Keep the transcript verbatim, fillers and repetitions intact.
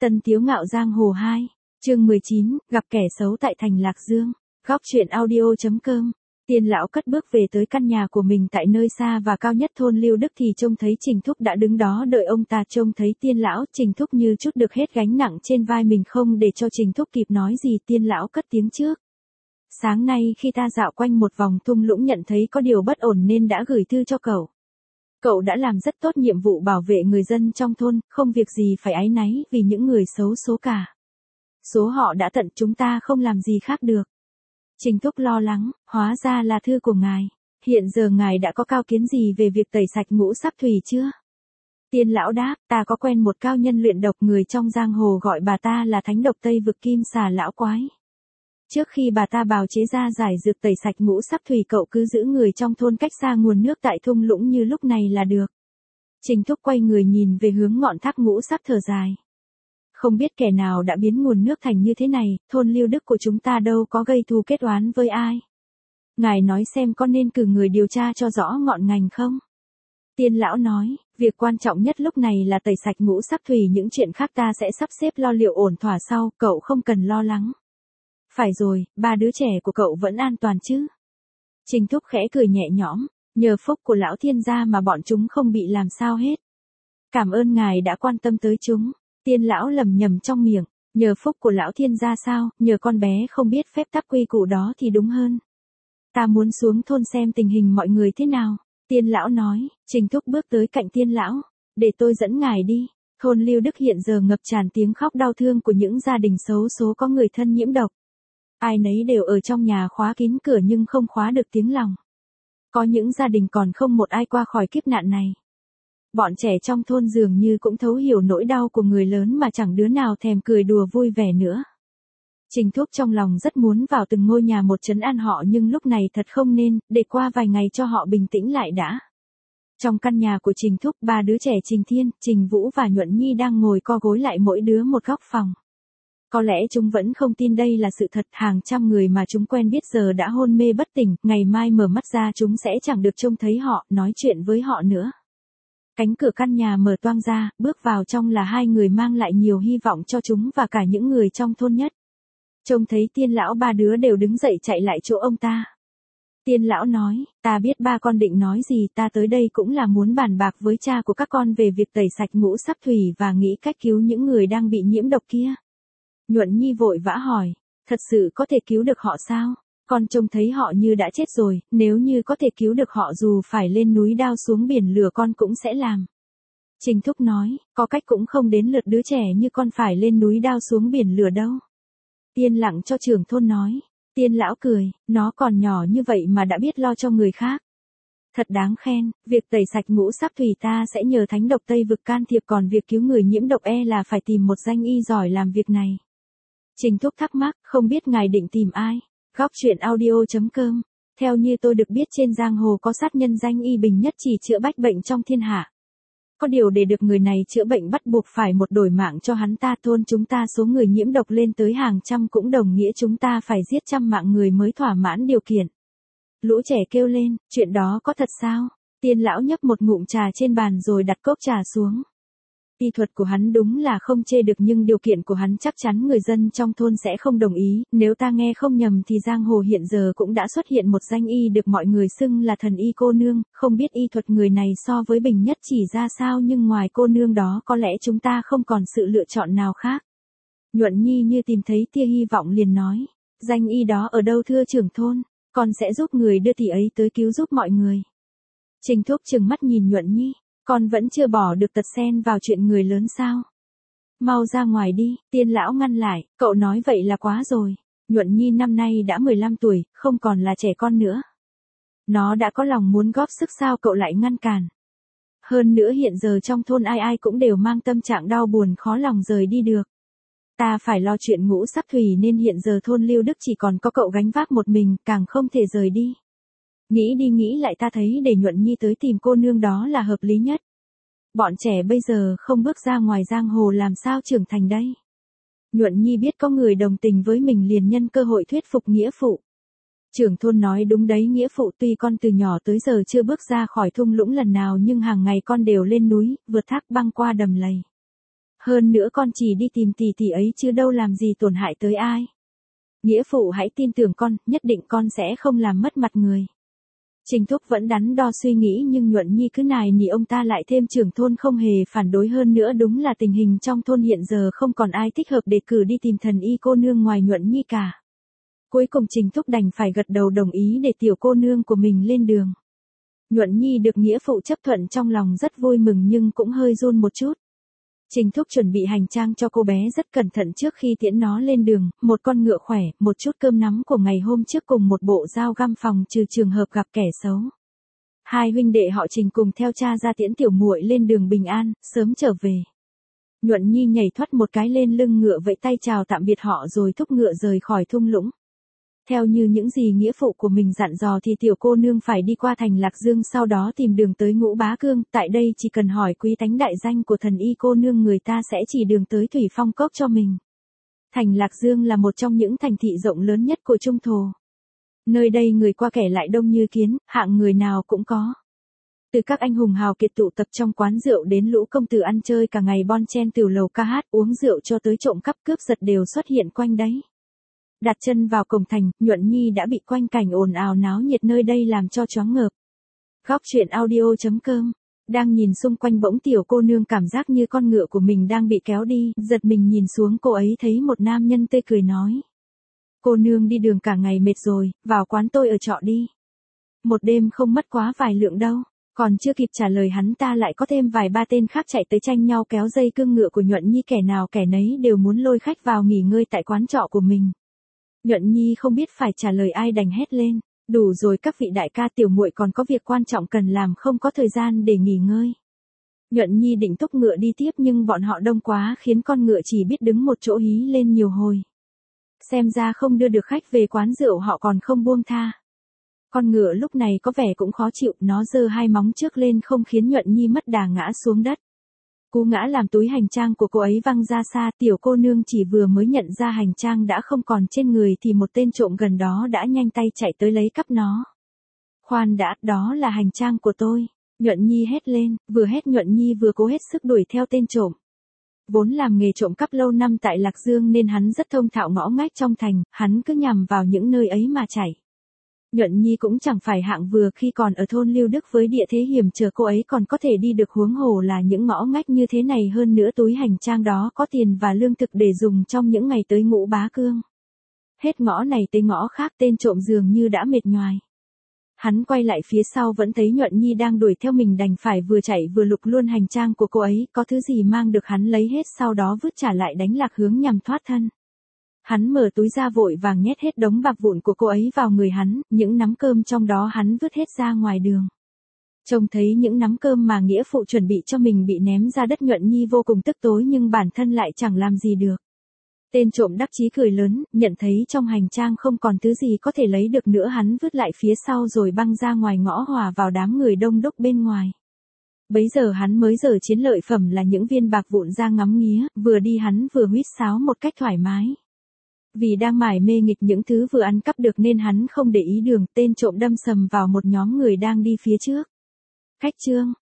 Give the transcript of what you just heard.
Tân Tiếu Ngạo Giang Hồ hai, chương mười chín, gặp kẻ xấu tại thành Lạc Dương. Góc truyện audio.com. Tiên lão cất bước về tới căn nhà của mình tại nơi xa và cao nhất thôn Lưu Đức thì trông thấy Trình Thúc đã đứng đó đợi ông ta. Trông thấy Tiên lão, Trình Thúc như chút được hết gánh nặng trên vai mình. Không để cho Trình Thúc kịp nói gì, Tiên lão cất tiếng trước. Sáng nay khi ta dạo quanh một vòng thung lũng nhận thấy có điều bất ổn nên đã gửi thư cho cậu. Cậu đã làm rất tốt nhiệm vụ bảo vệ người dân trong thôn, không việc gì phải áy náy vì những người xấu số cả. Số họ đã tận, chúng ta không làm gì khác được. Trình Thúc lo lắng, hóa ra là thư của ngài. Hiện giờ ngài đã có cao kiến gì về việc tẩy sạch ngũ sắc thủy chưa? Tiên lão đáp, ta có quen một cao nhân luyện độc, người trong giang hồ gọi bà ta là thánh độc Tây Vực Kim Xà lão quái. Trước khi bà ta bào chế ra giải dược tẩy sạch ngũ sắc thủy, cậu cứ giữ người trong thôn cách xa nguồn nước tại thung lũng như lúc này là được. Trình Thúc quay người nhìn về hướng ngọn thác ngũ sắc thở dài. Không biết kẻ nào đã biến nguồn nước thành như thế này, thôn Lưu Đức của chúng ta đâu có gây thù kết oán với ai. Ngài nói xem có nên cử người điều tra cho rõ ngọn ngành không? Tiên lão nói, việc quan trọng nhất lúc này là tẩy sạch ngũ sắc thủy, những chuyện khác ta sẽ sắp xếp lo liệu ổn thỏa sau, cậu không cần lo lắng. Phải rồi, ba đứa trẻ của cậu vẫn an toàn chứ? Trình Thúc khẽ cười nhẹ nhõm, nhờ phúc của lão thiên gia mà bọn chúng không bị làm sao hết. Cảm ơn ngài đã quan tâm tới chúng. Tiên lão lầm nhầm trong miệng, nhờ phúc của lão thiên gia sao, nhờ con bé không biết phép tắc quy củ đó thì đúng hơn. Ta muốn xuống thôn xem tình hình mọi người thế nào. Tiên lão nói. Trình Thúc bước tới cạnh tiên lão, để tôi dẫn ngài đi. Thôn Lưu Đức hiện giờ ngập tràn tiếng khóc đau thương của những gia đình xấu số có người thân nhiễm độc. Ai nấy đều ở trong nhà khóa kín cửa nhưng không khóa được tiếng lòng. Có những gia đình còn không một ai qua khỏi kiếp nạn này. Bọn trẻ trong thôn dường như cũng thấu hiểu nỗi đau của người lớn mà chẳng đứa nào thèm cười đùa vui vẻ nữa. Trình Thúc trong lòng rất muốn vào từng ngôi nhà một trấn an họ, nhưng lúc này thật không nên, để qua vài ngày cho họ bình tĩnh lại đã. Trong căn nhà của Trình Thúc, ba đứa trẻ Trình Thiên, Trình Vũ và Nhuận Nhi đang ngồi co gối lại mỗi đứa một góc phòng. Có lẽ chúng vẫn không tin đây là sự thật, hàng trăm người mà chúng quen biết giờ đã hôn mê bất tỉnh, ngày mai mở mắt ra chúng sẽ chẳng được trông thấy họ, nói chuyện với họ nữa. Cánh cửa căn nhà mở toang ra, bước vào trong là hai người mang lại nhiều hy vọng cho chúng và cả những người trong thôn nhất. Trông thấy tiên lão, ba đứa đều đứng dậy chạy lại chỗ ông ta. Tiên lão nói, ta biết ba con định nói gì, ta tới đây cũng là muốn bàn bạc với cha của các con về việc tẩy sạch ngũ sắc thủy và nghĩ cách cứu những người đang bị nhiễm độc kia. Nhuận Nhi vội vã hỏi, thật sự có thể cứu được họ sao? Con trông thấy họ như đã chết rồi, nếu như có thể cứu được họ dù phải lên núi đao xuống biển lửa con cũng sẽ làm. Trình Thúc nói, có cách cũng không đến lượt đứa trẻ như con phải lên núi đao xuống biển lửa đâu. Tiên lặng cho trưởng thôn nói. Tiên lão cười, nó còn nhỏ như vậy mà đã biết lo cho người khác. Thật đáng khen, việc tẩy sạch ngũ sắc thủy ta sẽ nhờ thánh độc Tây Vực can thiệp, còn việc cứu người nhiễm độc e là phải tìm một danh y giỏi làm việc này. Trình Thúc thắc mắc, không biết ngài định tìm ai? Góc truyện audio.com. Theo như tôi được biết trên giang hồ có sát nhân danh y bình nhất chỉ chữa bách bệnh trong thiên hạ. Có điều để được người này chữa bệnh bắt buộc phải một đổi mạng cho hắn ta. Thôn chúng ta số người nhiễm độc lên tới hàng trăm, cũng đồng nghĩa chúng ta phải giết trăm mạng người mới thỏa mãn điều kiện. Lũ trẻ kêu lên, chuyện đó có thật sao? Tiên lão nhấp một ngụm trà trên bàn rồi đặt cốc trà xuống. Y thuật của hắn đúng là không chê được, nhưng điều kiện của hắn chắc chắn người dân trong thôn sẽ không đồng ý. Nếu ta nghe không nhầm thì giang hồ hiện giờ cũng đã xuất hiện một danh y được mọi người xưng là thần y cô nương. Không biết y thuật người này so với bình nhất chỉ ra sao, nhưng ngoài cô nương đó có lẽ chúng ta không còn sự lựa chọn nào khác. Nhuận Nhi như tìm thấy tia hy vọng liền nói, danh y đó ở đâu thưa trưởng thôn? Con sẽ giúp người đưa tỷ ấy tới cứu giúp mọi người. Trình Thúc trừng mắt nhìn Nhuận Nhi. Con vẫn chưa bỏ được tật xen vào chuyện người lớn sao? Mau ra ngoài đi, tiên lão ngăn lại, cậu nói vậy là quá rồi. Nhuận Nhi năm nay đã mười lăm tuổi, không còn là trẻ con nữa. Nó đã có lòng muốn góp sức, sao cậu lại ngăn cản? Hơn nữa hiện giờ trong thôn ai ai cũng đều mang tâm trạng đau buồn khó lòng rời đi được. Ta phải lo chuyện ngũ sắc thủy nên hiện giờ thôn Lưu Đức chỉ còn có cậu gánh vác một mình, càng không thể rời đi. Nghĩ đi nghĩ lại ta thấy để Nhuận Nhi tới tìm cô nương đó là hợp lý nhất. Bọn trẻ bây giờ không bước ra ngoài giang hồ làm sao trưởng thành đây? Nhuận Nhi biết có người đồng tình với mình liền nhân cơ hội thuyết phục nghĩa phụ. Trưởng thôn nói đúng đấy nghĩa phụ, tuy con từ nhỏ tới giờ chưa bước ra khỏi thung lũng lần nào nhưng hàng ngày con đều lên núi, vượt thác băng qua đầm lầy. Hơn nữa con chỉ đi tìm tỷ tỷ ấy chứ đâu làm gì tổn hại tới ai. Nghĩa phụ hãy tin tưởng con, nhất định con sẽ không làm mất mặt người. Trình Thúc vẫn đắn đo suy nghĩ nhưng Nhuận Nhi cứ nài nỉ ông ta lại thêm trưởng thôn không hề phản đối, hơn nữa đúng là tình hình trong thôn hiện giờ không còn ai thích hợp để cử đi tìm thần y cô nương ngoài Nhuận Nhi cả. Cuối cùng Trình Thúc đành phải gật đầu đồng ý để tiểu cô nương của mình lên đường. Nhuận Nhi được nghĩa phụ chấp thuận trong lòng rất vui mừng nhưng cũng hơi run một chút. Trình Thúc chuẩn bị hành trang cho cô bé rất cẩn thận trước khi tiễn nó lên đường, một con ngựa khỏe, một chút cơm nắm của ngày hôm trước cùng một bộ dao găm phòng trừ trường hợp gặp kẻ xấu. Hai huynh đệ họ Trình cùng theo cha ra tiễn tiểu muội lên đường bình an, sớm trở về. Nhuận Nhi nhảy thoát một cái lên lưng ngựa vẫy tay chào tạm biệt họ rồi thúc ngựa rời khỏi thung lũng. Theo như những gì nghĩa phụ của mình dặn dò thì tiểu cô nương phải đi qua thành Lạc Dương, sau đó tìm đường tới Ngũ Bá Cương, tại đây chỉ cần hỏi quý tánh đại danh của thần y cô nương người ta sẽ chỉ đường tới Thủy Phong Cốc cho mình. Thành Lạc Dương là một trong những thành thị rộng lớn nhất của Trung Thổ. Nơi đây người qua kẻ lại đông như kiến, hạng người nào cũng có. Từ các anh hùng hào kiệt tụ tập trong quán rượu đến lũ công tử ăn chơi cả ngày bon chen từ lầu ca hát uống rượu cho tới trộm cắp cướp giật đều xuất hiện quanh đấy. Đặt chân vào cổng thành, Nhuận Nhi đã bị quanh cảnh ồn ào náo nhiệt nơi đây làm cho choáng ngợp. Góc truyện audio chấm com. Đang nhìn xung quanh bỗng tiểu cô nương cảm giác như con ngựa của mình đang bị kéo đi, giật mình nhìn xuống cô ấy thấy một nam nhân tươi cười nói. Cô nương đi đường cả ngày mệt rồi, vào quán tôi ở trọ đi. Một đêm không mất quá vài lượng đâu. Còn chưa kịp trả lời hắn ta lại có thêm vài ba tên khác chạy tới tranh nhau kéo dây cương ngựa của Nhuận Nhi, kẻ nào kẻ nấy đều muốn lôi khách vào nghỉ ngơi tại quán trọ của mình. Nhuận Nhi không biết phải trả lời ai đành hét lên, đủ rồi các vị đại ca, tiểu muội còn có việc quan trọng cần làm, không có thời gian để nghỉ ngơi. Nhuận Nhi định thúc ngựa đi tiếp nhưng bọn họ đông quá khiến con ngựa chỉ biết đứng một chỗ hí lên nhiều hồi. Xem ra không đưa được khách về quán rượu họ còn không buông tha. Con ngựa lúc này có vẻ cũng khó chịu, nó giơ hai móng trước lên không khiến Nhuận Nhi mất đà ngã xuống đất. Cú ngã làm túi hành trang của cô ấy văng ra xa, tiểu cô nương chỉ vừa mới nhận ra hành trang đã không còn trên người thì một tên trộm gần đó đã nhanh tay chạy tới lấy cắp nó. Khoan đã, đó là hành trang của tôi. Nhuận Nhi hét lên, vừa hét Nhuận Nhi vừa cố hết sức đuổi theo tên trộm. Vốn làm nghề trộm cắp lâu năm tại Lạc Dương nên hắn rất thông thạo ngõ ngách trong thành, hắn cứ nhằm vào những nơi ấy mà chạy. Nhuận Nhi cũng chẳng phải hạng vừa khi còn ở thôn Lưu Đức với địa thế hiểm trở cô ấy còn có thể đi được, huống hồ là những ngõ ngách như thế này, hơn nữa túi hành trang đó có tiền và lương thực để dùng trong những ngày tới Ngũ Bá Cương. Hết ngõ này tới ngõ khác tên trộm dường như đã mệt nhoài. Hắn quay lại phía sau vẫn thấy Nhuận Nhi đang đuổi theo mình, đành phải vừa chạy vừa lục luôn hành trang của cô ấy, có thứ gì mang được hắn lấy hết, sau đó vứt trả lại đánh lạc hướng nhằm thoát thân. Hắn mở túi ra vội vàng nhét hết đống bạc vụn của cô ấy vào người hắn, những nắm cơm trong đó hắn vứt hết ra ngoài đường. Trông thấy những nắm cơm mà nghĩa phụ chuẩn bị cho mình bị ném ra đất, Nhuận Nhi vô cùng tức tối nhưng bản thân lại chẳng làm gì được. Tên trộm đắc chí cười lớn, nhận thấy trong hành trang không còn thứ gì có thể lấy được nữa, hắn vứt lại phía sau rồi băng ra ngoài ngõ hòa vào đám người đông đúc bên ngoài. Bấy giờ hắn mới giở chiến lợi phẩm là những viên bạc vụn ra ngắm nghía, vừa đi hắn vừa huýt sáo một cách thoải mái. Vì đang mải mê nghịch những thứ vừa ăn cắp được nên hắn không để ý đường, tên trộm đâm sầm vào một nhóm người đang đi phía trước. Khách trương,